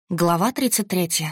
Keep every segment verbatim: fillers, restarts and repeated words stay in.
Глава тридцать третья.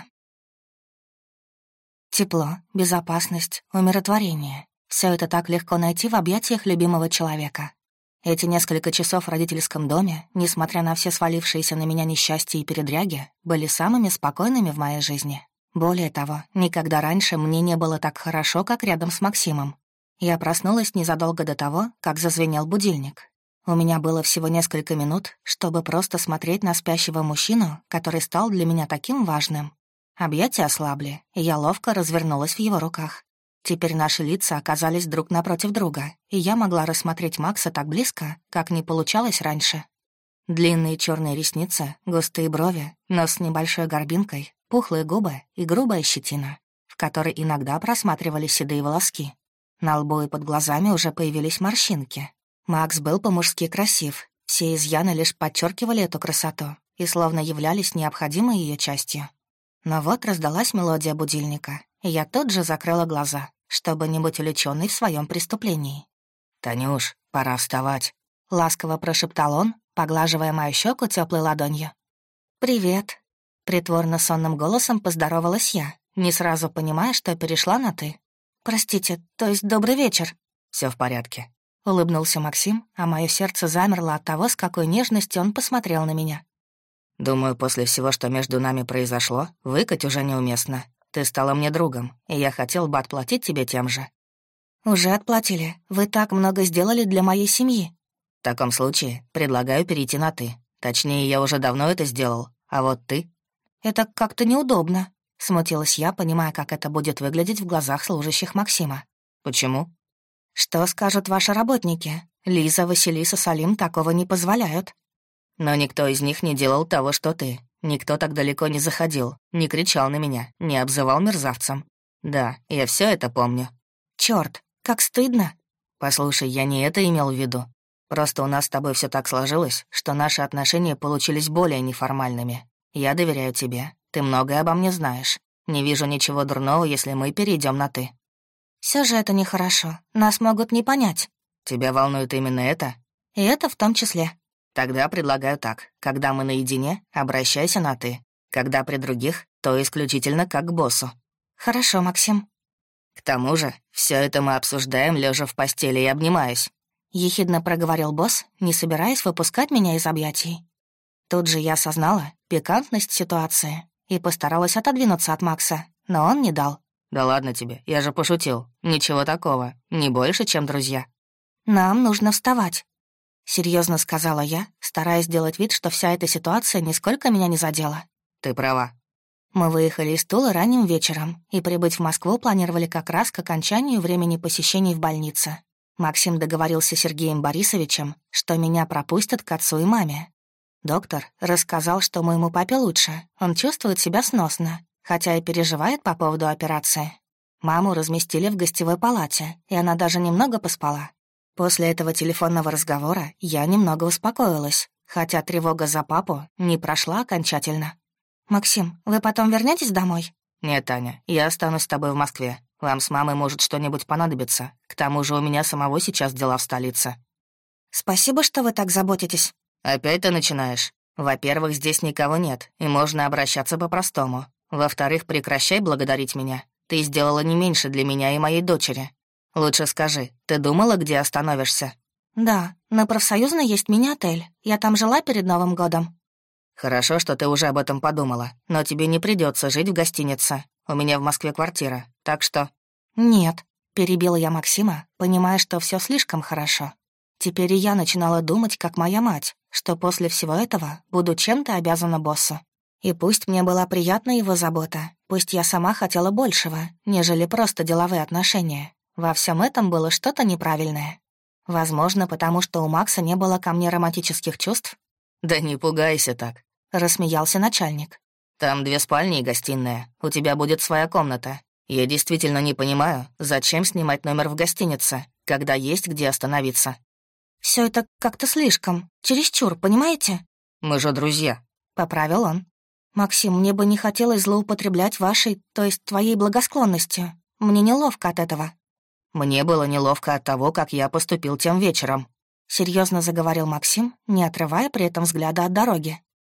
Тепло, безопасность, умиротворение — все это так легко найти в объятиях любимого человека. Эти несколько часов в родительском доме, несмотря на все свалившиеся на меня несчастья и передряги, были самыми спокойными в моей жизни. Более того, никогда раньше мне не было так хорошо, как рядом с Максимом. Я проснулась незадолго до того, как зазвенел будильник. У меня было всего несколько минут, чтобы просто смотреть на спящего мужчину, который стал для меня таким важным. Объятия ослабли, и я ловко развернулась в его руках. Теперь наши лица оказались друг напротив друга, и я могла рассмотреть Макса так близко, как не получалось раньше. Длинные черные ресницы, густые брови, нос с небольшой горбинкой, пухлые губы и грубая щетина, в которой иногда просматривались седые волоски. На лбу и под глазами уже появились морщинки. Макс был по-мужски красив, все изъяны лишь подчеркивали эту красоту и словно являлись необходимой ее частью. Но вот раздалась мелодия будильника, и я тут же закрыла глаза, чтобы не быть увлечённой в своем преступлении. «Танюш, пора вставать», — ласково прошептал он, поглаживая мою щеку теплой ладонью. «Привет», — притворно сонным голосом поздоровалась я, не сразу понимая, что перешла на «ты». «Простите, то есть добрый вечер». Все в порядке», — улыбнулся Максим, а мое сердце замерло от того, с какой нежностью он посмотрел на меня. «Думаю, после всего, что между нами произошло, выкать уже неуместно. Ты стала мне другом, и я хотел бы отплатить тебе тем же». «Уже отплатили. Вы так много сделали для моей семьи». «В таком случае предлагаю перейти на «ты». Точнее, я уже давно это сделал, а вот ты...» «Это как-то неудобно», — смутилась я, понимая, как это будет выглядеть в глазах служащих Максима. «Почему?» «Что скажут ваши работники? Лиза, Василиса, Салим такого не позволяют». «Но никто из них не делал того, что ты. Никто так далеко не заходил, не кричал на меня, не обзывал мерзавцем. Да, я все это помню». «Чёрт, как стыдно». «Послушай, я не это имел в виду. Просто у нас с тобой все так сложилось, что наши отношения получились более неформальными. Я доверяю тебе, ты многое обо мне знаешь. Не вижу ничего дурного, если мы перейдем на «ты». Все же это нехорошо, нас могут не понять». «Тебя волнует именно это?» «И это в том числе». «Тогда предлагаю так. Когда мы наедине, обращайся на «ты». Когда при других, то исключительно как к боссу». «Хорошо, Максим». «К тому же, все это мы обсуждаем, лежа в постели и обнимаясь», — ехидно проговорил босс, не собираясь выпускать меня из объятий. Тут же я осознала пикантность ситуации и постаралась отодвинуться от Макса, но он не дал. «Да ладно тебе, я же пошутил. Ничего такого, не больше, чем друзья». «Нам нужно вставать», — серьезно сказала я, стараясь сделать вид, что вся эта ситуация нисколько меня не задела. «Ты права». Мы выехали из Тулы ранним вечером и прибыть в Москву планировали как раз к окончанию времени посещений в больнице. Максим договорился с Сергеем Борисовичем, что меня пропустят к отцу и маме. Доктор рассказал, что моему папе лучше, он чувствует себя сносно, хотя и переживает по поводу операции. Маму разместили в гостевой палате, и она даже немного поспала. После этого телефонного разговора я немного успокоилась, хотя тревога за папу не прошла окончательно. «Максим, вы потом вернётесь домой?» «Нет, Таня, я останусь с тобой в Москве. Вам с мамой может что-нибудь понадобиться. К тому же у меня самого сейчас дела в столице». «Спасибо, что вы так заботитесь». «Опять ты начинаешь. Во-первых, здесь никого нет, и можно обращаться по-простому. Во-вторых, прекращай благодарить меня. Ты сделала не меньше для меня и моей дочери. Лучше скажи, ты думала, где остановишься?» «Да, на Профсоюзной есть мини-отель. Я там жила перед Новым годом». «Хорошо, что ты уже об этом подумала, но тебе не придется жить в гостинице. У меня в Москве квартира, так что...» «Нет», — перебила я Максима, понимая, что все слишком хорошо. Теперь и я начинала думать, как моя мать, что после всего этого буду чем-то обязана боссу. И пусть мне была приятна его забота, пусть я сама хотела большего, нежели просто деловые отношения, во всем этом было что-то неправильное. Возможно, потому что у Макса не было ко мне романтических чувств? «Да не пугайся так», — рассмеялся начальник. «Там две спальни и гостиная, у тебя будет своя комната. Я действительно не понимаю, зачем снимать номер в гостинице, когда есть где остановиться». Все это как-то слишком, чересчур, понимаете?» «Мы же друзья», — поправил он. «Максим, мне бы не хотелось злоупотреблять вашей, то есть твоей благосклонностью. Мне неловко от этого». «Мне было неловко от того, как я поступил тем вечером», — серьезно заговорил Максим, не отрывая при этом взгляда от дороги.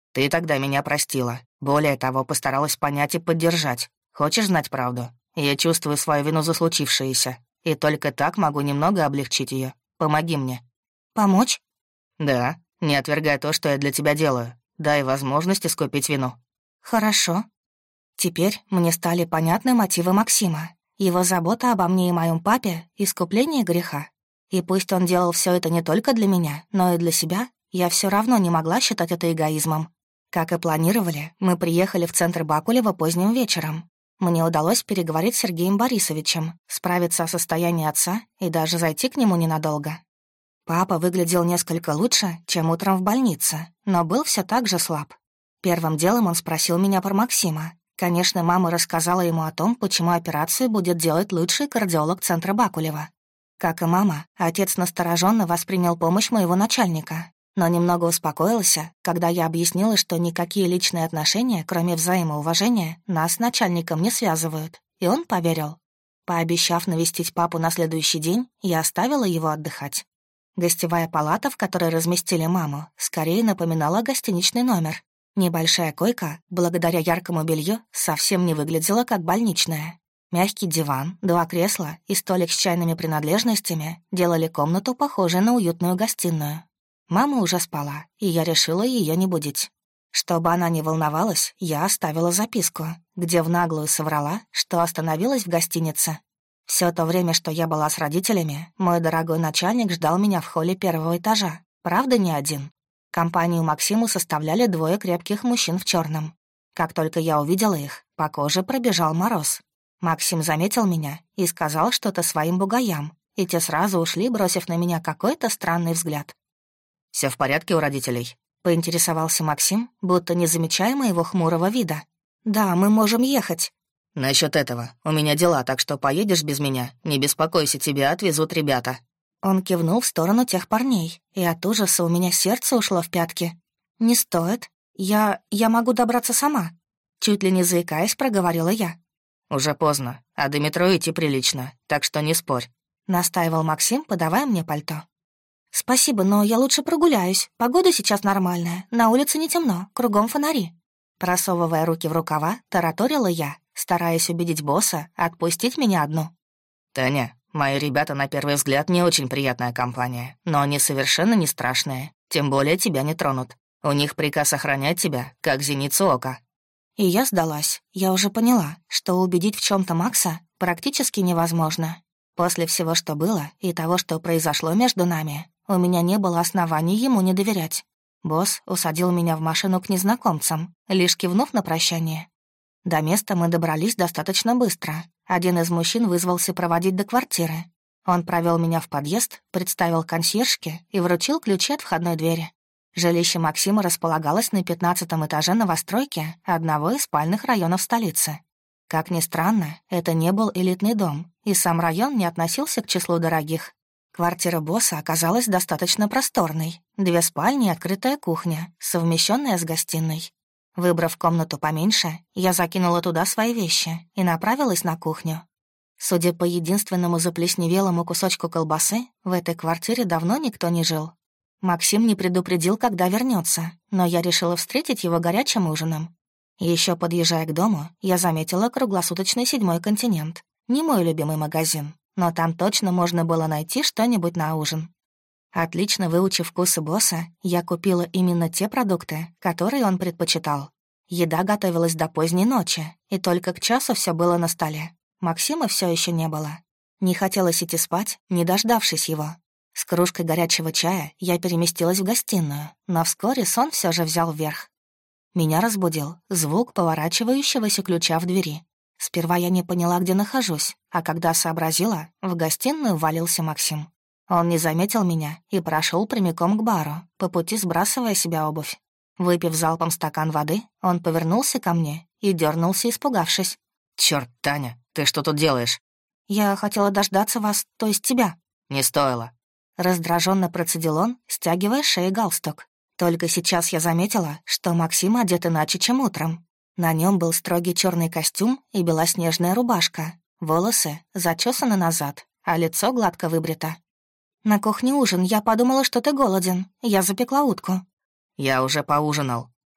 Ты тогда меня простила. Более того, постаралась понять и поддержать. Хочешь знать правду? Я чувствую свою вину за случившееся. И только так могу немного облегчить ее. Помоги мне». «Помочь?» «Да, не отвергай то, что я для тебя делаю. Дай возможность искупить вину». «Хорошо». Теперь мне стали понятны мотивы Максима. Его забота обо мне и моем папе — искупление греха. И пусть он делал все это не только для меня, но и для себя, я все равно не могла считать это эгоизмом. Как и планировали, мы приехали в центр Бакулева поздним вечером. Мне удалось переговорить с Сергеем Борисовичем, справиться о состоянии отца и даже зайти к нему ненадолго. Папа выглядел несколько лучше, чем утром в больнице, но был все так же слаб. Первым делом он спросил меня про Максима. Конечно, мама рассказала ему о том, почему операцию будет делать лучший кардиолог центра Бакулева. Как и мама, отец настороженно воспринял помощь моего начальника, но немного успокоился, когда я объяснила, что никакие личные отношения, кроме взаимоуважения, нас с начальником не связывают, и он поверил. Пообещав навестить папу на следующий день, я оставила его отдыхать. Гостевая палата, в которой разместили маму, скорее напоминала гостиничный номер. Небольшая койка, благодаря яркому белью, совсем не выглядела как больничная. Мягкий диван, два кресла и столик с чайными принадлежностями делали комнату похожей на уютную гостиную. Мама уже спала, и я решила ее не будить. Чтобы она не волновалась, я оставила записку, где в наглую соврала, что остановилась в гостинице. Все то время, что я была с родителями, мой дорогой начальник ждал меня в холле первого этажа. Правда, не один. Компанию Максиму составляли двое крепких мужчин в черном. Как только я увидела их, по коже пробежал мороз. Максим заметил меня и сказал что-то своим бугаям, и те сразу ушли, бросив на меня какой-то странный взгляд. Все в порядке у родителей?» — поинтересовался Максим, будто не замечая моего хмурого вида. «Да, мы можем ехать». «Насчёт этого. У меня дела, так что поедешь без меня. Не беспокойся, тебя отвезут ребята». Он кивнул в сторону тех парней, и от ужаса у меня сердце ушло в пятки. «Не стоит. Я... я могу добраться сама». Чуть ли не заикаясь, проговорила я. «Уже поздно, а до метро идти прилично, так что не спорь», — настаивал Максим, подавая мне пальто. «Спасибо, но я лучше прогуляюсь. Погода сейчас нормальная, на улице не темно, кругом фонари». Просовывая руки в рукава, тараторила я, стараясь убедить босса отпустить меня одну. «Таня, мои ребята на первый взгляд не очень приятная компания, но они совершенно не страшные, тем более тебя не тронут. У них приказ охранять тебя, как зеницу ока». И я сдалась. Я уже поняла, что убедить в чем то Макса практически невозможно. После всего, что было, и того, что произошло между нами, у меня не было оснований ему не доверять. Босс усадил меня в машину к незнакомцам, лишь кивнув на прощание. До места мы добрались достаточно быстро. Один из мужчин вызвался проводить до квартиры. Он провел меня в подъезд, представил консьержке и вручил ключи от входной двери. Жилище Максима располагалось на пятнадцатом этаже новостройки одного из спальных районов столицы. Как ни странно, это не был элитный дом, и сам район не относился к числу дорогих. Квартира босса оказалась достаточно просторной. Две спальни и открытая кухня, совмещенная с гостиной. Выбрав комнату поменьше, я закинула туда свои вещи и направилась на кухню. Судя по единственному заплесневелому кусочку колбасы, в этой квартире давно никто не жил. Максим не предупредил, когда вернется, но я решила встретить его горячим ужином. Еще подъезжая к дому, я заметила круглосуточный «Седьмой континент». Не мой любимый магазин, но там точно можно было найти что-нибудь на ужин. Отлично выучив вкусы босса, я купила именно те продукты, которые он предпочитал. Еда готовилась до поздней ночи, и только к часу все было на столе. Максима все еще не было. Не хотелось идти спать, не дождавшись его. С кружкой горячего чая я переместилась в гостиную, но вскоре сон все же взял вверх. Меня разбудил звук поворачивающегося ключа в двери. Сперва я не поняла, где нахожусь, а когда сообразила, в гостиную ввалился Максим. Он не заметил меня и прошел прямиком к бару, по пути сбрасывая с себя обувь. Выпив залпом стакан воды, он повернулся ко мне и дернулся, испугавшись. «Чёрт, Таня, ты что тут делаешь?» «Я хотела дождаться вас, то есть тебя». «Не стоило». Раздраженно процедил он, стягивая с шеи галстук. Только сейчас я заметила, что Максим одет иначе, чем утром. На нем был строгий черный костюм и белоснежная рубашка. Волосы зачесаны назад, а лицо гладко выбрито. «На кухне ужин, я подумала, что ты голоден. Я запекла утку». «Я уже поужинал», —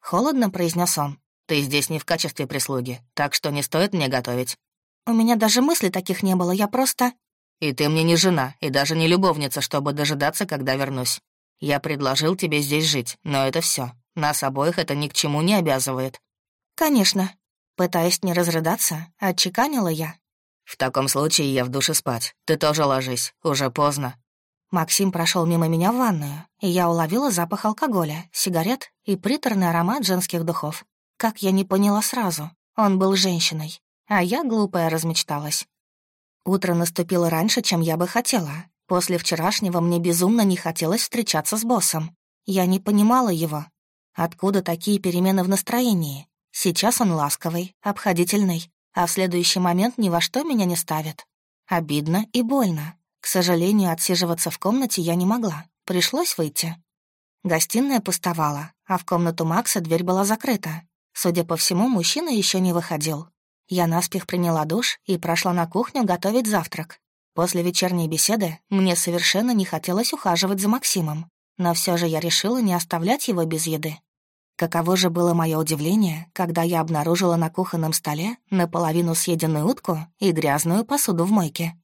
Холодно произнес он. «Ты здесь не в качестве прислуги, так что не стоит мне готовить». «У меня даже мыслей таких не было, я просто...» «И ты мне не жена, и даже не любовница, чтобы дожидаться, когда вернусь. Я предложил тебе здесь жить, но это все. Нас обоих это ни к чему не обязывает». «Конечно». Пытаясь не разрыдаться, отчеканила я. «В таком случае я в душе спать. Ты тоже ложись, уже поздно». Максим прошел мимо меня в ванную, и я уловила запах алкоголя, сигарет и приторный аромат женских духов. Как я не поняла сразу, он был женщиной, а я, глупая, размечталась. Утро наступило раньше, чем я бы хотела. После вчерашнего мне безумно не хотелось встречаться с боссом. Я не понимала его. Откуда такие перемены в настроении? Сейчас он ласковый, обходительный, а в следующий момент ни во что меня не ставит. Обидно и больно. К сожалению, отсиживаться в комнате я не могла. Пришлось выйти. Гостиная пустовала, а в комнату Макса дверь была закрыта. Судя по всему, мужчина еще не выходил. Я наспех приняла душ и прошла на кухню готовить завтрак. После вечерней беседы мне совершенно не хотелось ухаживать за Максимом, но все же я решила не оставлять его без еды. Каково же было мое удивление, когда я обнаружила на кухонном столе наполовину съеденную утку и грязную посуду в мойке.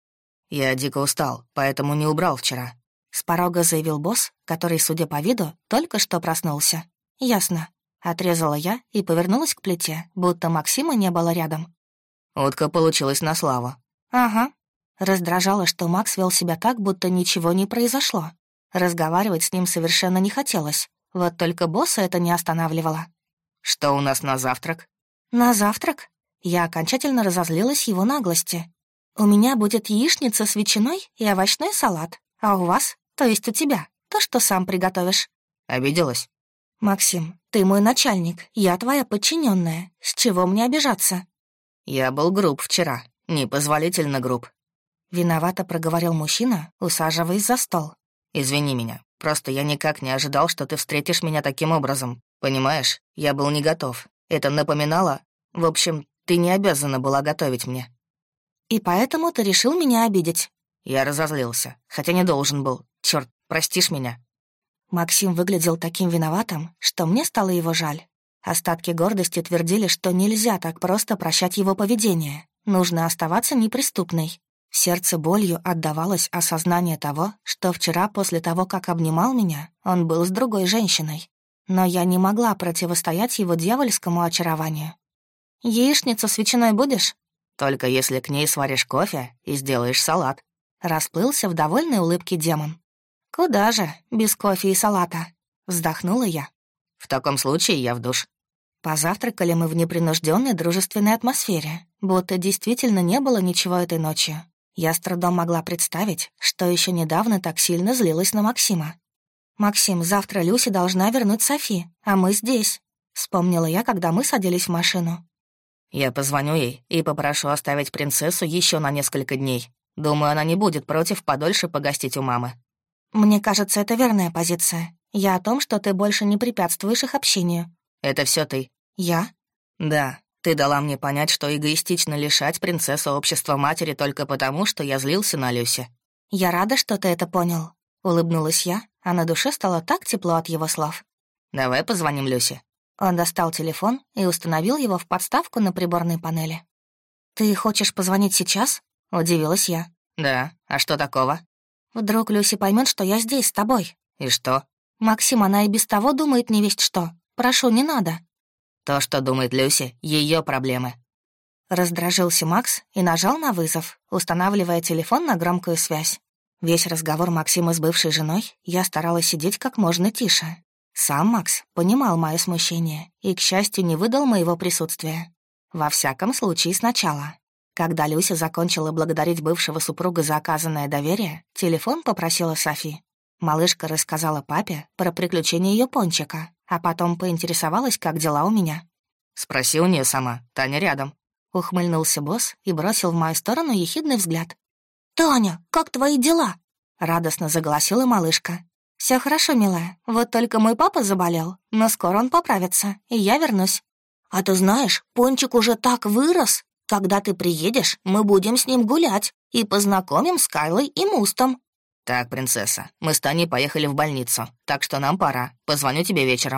«Я дико устал, поэтому не убрал вчера», — с порога заявил босс, который, судя по виду, только что проснулся. «Ясно». Отрезала я и повернулась к плите, будто Максима не было рядом. «Утка получилась на славу». «Ага». Раздражало, что Макс вел себя так, будто ничего не произошло. Разговаривать с ним совершенно не хотелось. Вот только босса это не останавливало. «Что у нас на завтрак?» «На завтрак?» Я окончательно разозлилась его наглости. «У меня будет яичница с ветчиной и овощной салат. А у вас, то есть у тебя, то, что сам приготовишь». «Обиделась?» «Максим, ты мой начальник, я твоя подчиненная. С чего мне обижаться?» «Я был груб вчера, непозволительно груб». Виновато проговорил мужчина, усаживаясь за стол. «Извини меня, просто я никак не ожидал, что ты встретишь меня таким образом. Понимаешь, я был не готов. Это напоминало... В общем, ты не обязана была готовить мне». «И поэтому ты решил меня обидеть?» Я разозлился, хотя не должен был. Чёрт, простишь меня?» Максим выглядел таким виноватым, что мне стало его жаль. Остатки гордости твердили, что нельзя так просто прощать его поведение. Нужно оставаться неприступной. В сердце болью отдавалось осознание того, что вчера, после того, как обнимал меня, он был с другой женщиной. Но я не могла противостоять его дьявольскому очарованию. «Яичницу с ветчиной будешь?» «Только если к ней сваришь кофе и сделаешь салат». Расплылся в довольной улыбке демон. «Куда же, без кофе и салата?» Вздохнула я. «В таком случае я в душ». Позавтракали мы в непринужденной дружественной атмосфере, будто действительно не было ничего этой ночью. Я с трудом могла представить, что еще недавно так сильно злилась на Максима. «Максим, завтра Люси должна вернуть Софи, а мы здесь», — вспомнила я, когда мы садились в машину. «Я позвоню ей и попрошу оставить принцессу еще на несколько дней. Думаю, она не будет против подольше погостить у мамы». «Мне кажется, это верная позиция. Я о том, что ты больше не препятствуешь их общению». «Это все ты?» «Я?» «Да. Ты дала мне понять, что эгоистично лишать принцессу общества матери только потому, что я злился на Люси». «Я рада, что ты это понял», — улыбнулась я, а на душе стало так тепло от его слов. «Давай позвоним Люси». Он достал телефон и установил его в подставку на приборной панели. «Ты хочешь позвонить сейчас?» — удивилась я. «Да. А что такого?» «Вдруг Люси поймет, что я здесь с тобой». «И что?» «Максим, она и без того думает не весть что. Прошу, не надо». «То, что думает Люси, ее проблемы». Раздражился Макс и нажал на вызов, устанавливая телефон на громкую связь. Весь разговор Максима с бывшей женой я старалась сидеть как можно тише. Сам Макс понимал мое смущение и, к счастью, не выдал моего присутствия. Во всяком случае, сначала. Когда Люся закончила благодарить бывшего супруга за оказанное доверие, телефон попросила Софи. Малышка рассказала папе про приключения ее пончика, а потом поинтересовалась, как дела у меня. «Спроси у нее сама, Таня рядом». Ухмыльнулся босс и бросил в мою сторону ехидный взгляд. «Таня, как твои дела?» — радостно заголосила малышка. «Все хорошо, милая, вот только мой папа заболел, но скоро он поправится, и я вернусь». «А ты знаешь, пончик уже так вырос. Когда ты приедешь, мы будем с ним гулять и познакомим с Кайлой и Мустом». «Так, принцесса, мы с Таней поехали в больницу, так что нам пора. Позвоню тебе вечером».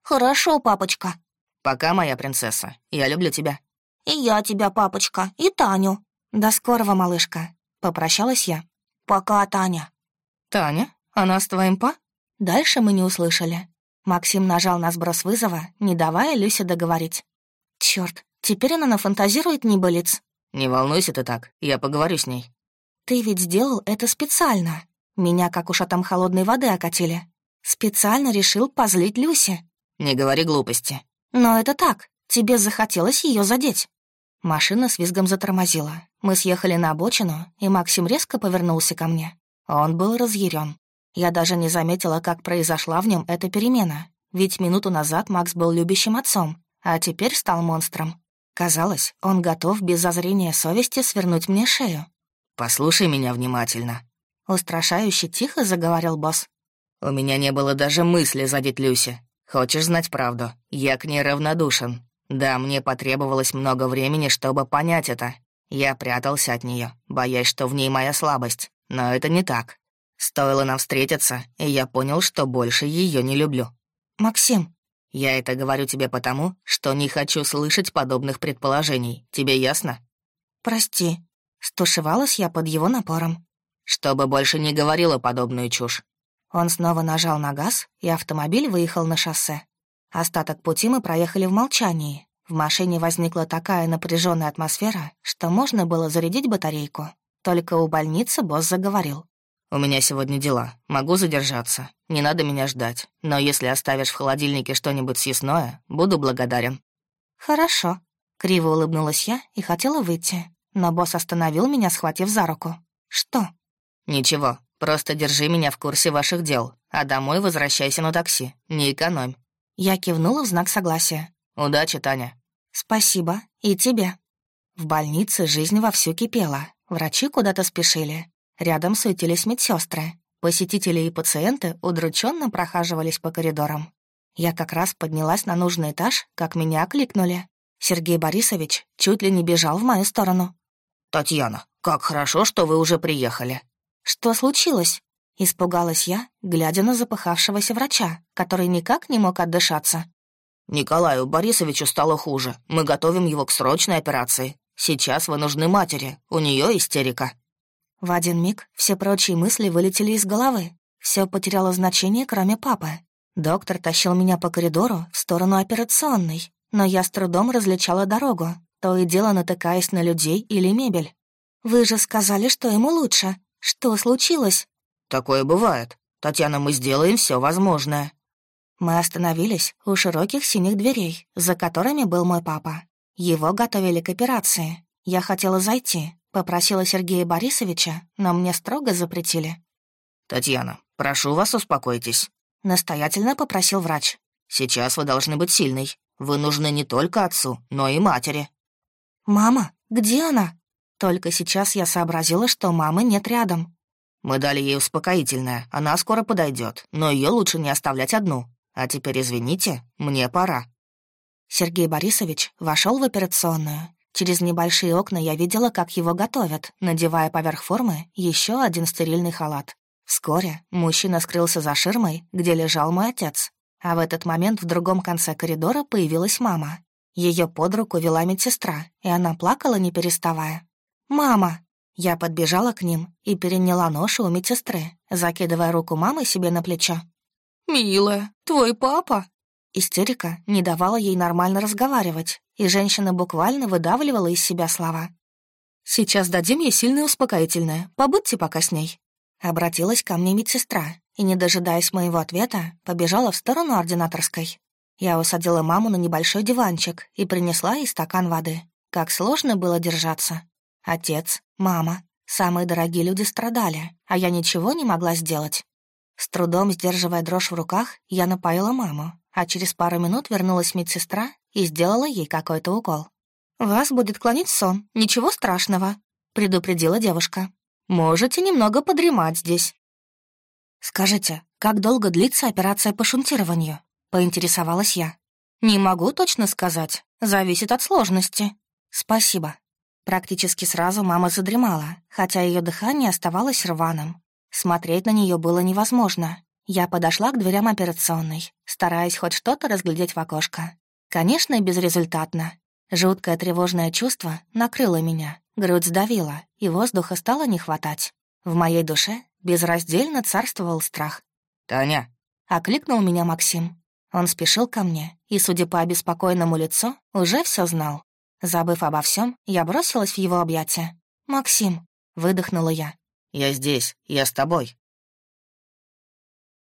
«Хорошо, папочка». «Пока, моя принцесса. Я люблю тебя». «И я тебя, папочка, и Таню». «До скорого, малышка», — попрощалась я. «Пока, Таня». «Таня? Она с твоим па?» Дальше мы не услышали. Максим нажал на сброс вызова, не давая Люсе договорить. Чёрт, теперь она нафантазирует небылиц. «Не волнуйся ты так, я поговорю с ней». «Ты ведь сделал это специально. Меня как ушатом холодной воды окатили. Специально решил позлить Люси». «Не говори глупости». «Но это так, тебе захотелось ее задеть». Машина с визгом затормозила. Мы съехали на обочину, и Максим резко повернулся ко мне. Он был разъярен. Я даже не заметила, как произошла в нем эта перемена. Ведь минуту назад Макс был любящим отцом, а теперь стал монстром. Казалось, он готов без зазрения совести свернуть мне шею. «Послушай меня внимательно», — устрашающе тихо заговорил босс. «У меня не было даже мысли задеть Люси. Хочешь знать правду? Я к ней равнодушен. Да, мне потребовалось много времени, чтобы понять это. Я прятался от нее, боясь, что в ней моя слабость. Но это не так. Стоило нам встретиться, и я понял, что больше ее не люблю». «Максим». «Я это говорю тебе потому, что не хочу слышать подобных предположений. Тебе ясно?» «Прости». Стушевалась я под его напором. «Чтобы больше не говорила подобную чушь». Он снова нажал на газ, и автомобиль выехал на шоссе. Остаток пути мы проехали в молчании. В машине возникла такая напряженная атмосфера, что можно было зарядить батарейку. Только у больницы босс заговорил. «У меня сегодня дела. Могу задержаться. Не надо меня ждать. Но если оставишь в холодильнике что-нибудь съестное, буду благодарен». «Хорошо». Криво улыбнулась я и хотела выйти. Но босс остановил меня, схватив за руку. «Что?» «Ничего. Просто держи меня в курсе ваших дел. А домой возвращайся на такси. Не экономь». Я кивнула в знак согласия. «Удачи, Таня». «Спасибо. И тебе». В больнице жизнь вовсю кипела. Врачи куда-то спешили. Рядом суетились медсестры. Посетители и пациенты удрученно прохаживались по коридорам. Я как раз поднялась на нужный этаж, как меня окликнули. Сергей Борисович чуть ли не бежал в мою сторону. «Татьяна, как хорошо, что вы уже приехали». «Что случилось?» Испугалась я, глядя на запыхавшегося врача, который никак не мог отдышаться. «Николаю Борисовичу стало хуже. Мы готовим его к срочной операции. Сейчас вы нужны матери. У нее истерика». В один миг все прочие мысли вылетели из головы. Все потеряло значение, кроме папы. Доктор тащил меня по коридору в сторону операционной, но я с трудом различала дорогу, то и дело натыкаясь на людей или мебель. «Вы же сказали, что ему лучше. Что случилось?» «Такое бывает. Татьяна, мы сделаем все возможное». Мы остановились у широких синих дверей, за которыми был мой папа. Его готовили к операции. Я хотела зайти, попросила Сергея Борисовича, но мне строго запретили. «Татьяна, прошу вас, успокойтесь», — настоятельно попросил врач. «Сейчас вы должны быть сильной. Вы нужны не только отцу, но и матери». «Мама, где она?» Только сейчас я сообразила, что мамы нет рядом. «Мы дали ей успокоительное, она скоро подойдет, но ее лучше не оставлять одну. А теперь, извините, мне пора». Сергей Борисович вошел в операционную. Через небольшие окна я видела, как его готовят, надевая поверх формы еще один стерильный халат. Вскоре мужчина скрылся за ширмой, где лежал мой отец. А в этот момент в другом конце коридора появилась мама. Ее под руку вела медсестра, и она плакала, не переставая. «Мама!» Я подбежала к ним и переняла ношу у медсестры, закидывая руку мамы себе на плечо. «Милая, твой папа?» Истерика не давала ей нормально разговаривать, и женщина буквально выдавливала из себя слова. «Сейчас дадим ей сильное успокоительное, побудьте пока с ней». Обратилась ко мне медсестра, и, не дожидаясь моего ответа, побежала в сторону ординаторской. Я усадила маму на небольшой диванчик и принесла ей стакан воды. Как сложно было держаться. Отец, мама, самые дорогие люди страдали, а я ничего не могла сделать. С трудом сдерживая дрожь в руках, я напоила маму, а через пару минут вернулась медсестра и сделала ей какой-то укол. «Вас будет клонить в сон, ничего страшного», — предупредила девушка. «Можете немного подремать здесь». «Скажите, как долго длится операция по шунтированию?» — поинтересовалась я. «Не могу точно сказать, зависит от сложности». «Спасибо». Практически сразу мама задремала, хотя ее дыхание оставалось рваным. Смотреть на нее было невозможно. Я подошла к дверям операционной, стараясь хоть что-то разглядеть в окошко. Конечно, безрезультатно. Жуткое тревожное чувство накрыло меня, грудь сдавила, и воздуха стало не хватать. В моей душе безраздельно царствовал страх. «Таня!» — окликнул меня Максим. Он спешил ко мне и, судя по обеспокоенному лицу, уже все знал. Забыв обо всем, я бросилась в его объятия. «Максим!» — выдохнула я. «Я здесь, я с тобой».